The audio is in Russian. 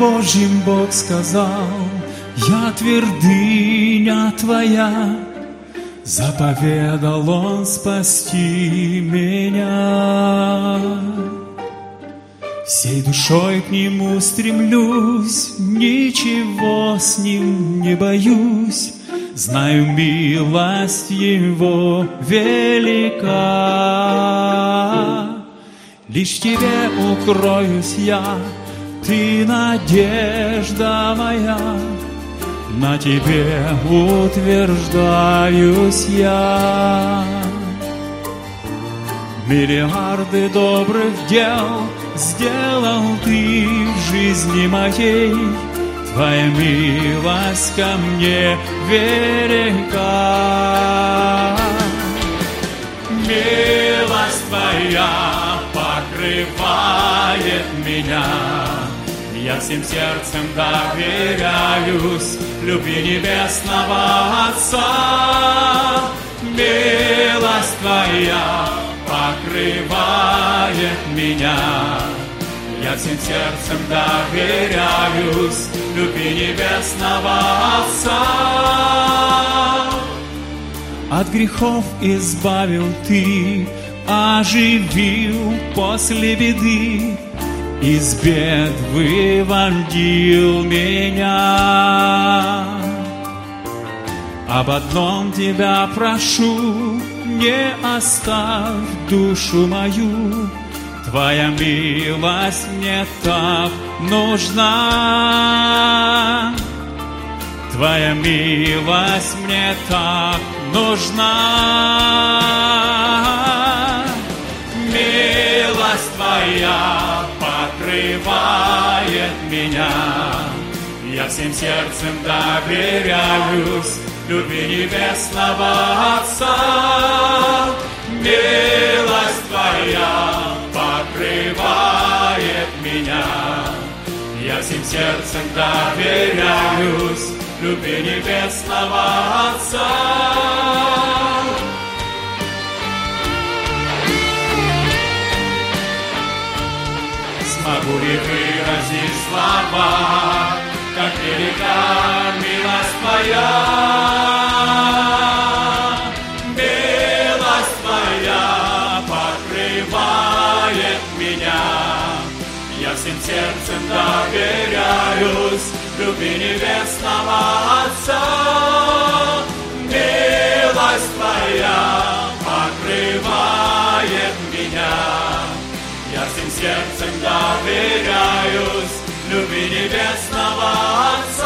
Божьим Бог сказал: я твердыня твоя. Заповедал Он спасти меня. Всей душой к Нему стремлюсь, ничего с Ним не боюсь. Знаю, милость Его велика. Лишь Тебе укроюсь я, Ты надежда моя. На Тебе утверждаюсь я. Миллиарды добрых дел сделал Ты в жизни моей. Твоя милость ко мне велика. Милость Твоя покрывает меня. Я всем сердцем доверяюсь любви небесного Отца. Милость Твоя покрывает меня. Я всем сердцем доверяюсь любви небесного Отца. От грехов избавил Ты, оживил после беды. Из бед выводил меня. Об одном Тебя прошу, не оставь душу мою. Твоя милость мне так нужна. Твоя милость мне так нужна. Милость Твоя покрывает меня. Я всем сердцем доверяюсь любви небесного Отца. Милость Твоя покрывает меня. Я всем сердцем доверяюсь любви небесного Отца. Смогу ли выразить слова, как велика милость Твоя? Милость Твоя покрывает меня. Я всем сердцем доверяюсь любви небесного Отца. Милость Твоя покрывает меня. Я всем сердцем доверяюсь любви небесного Отца.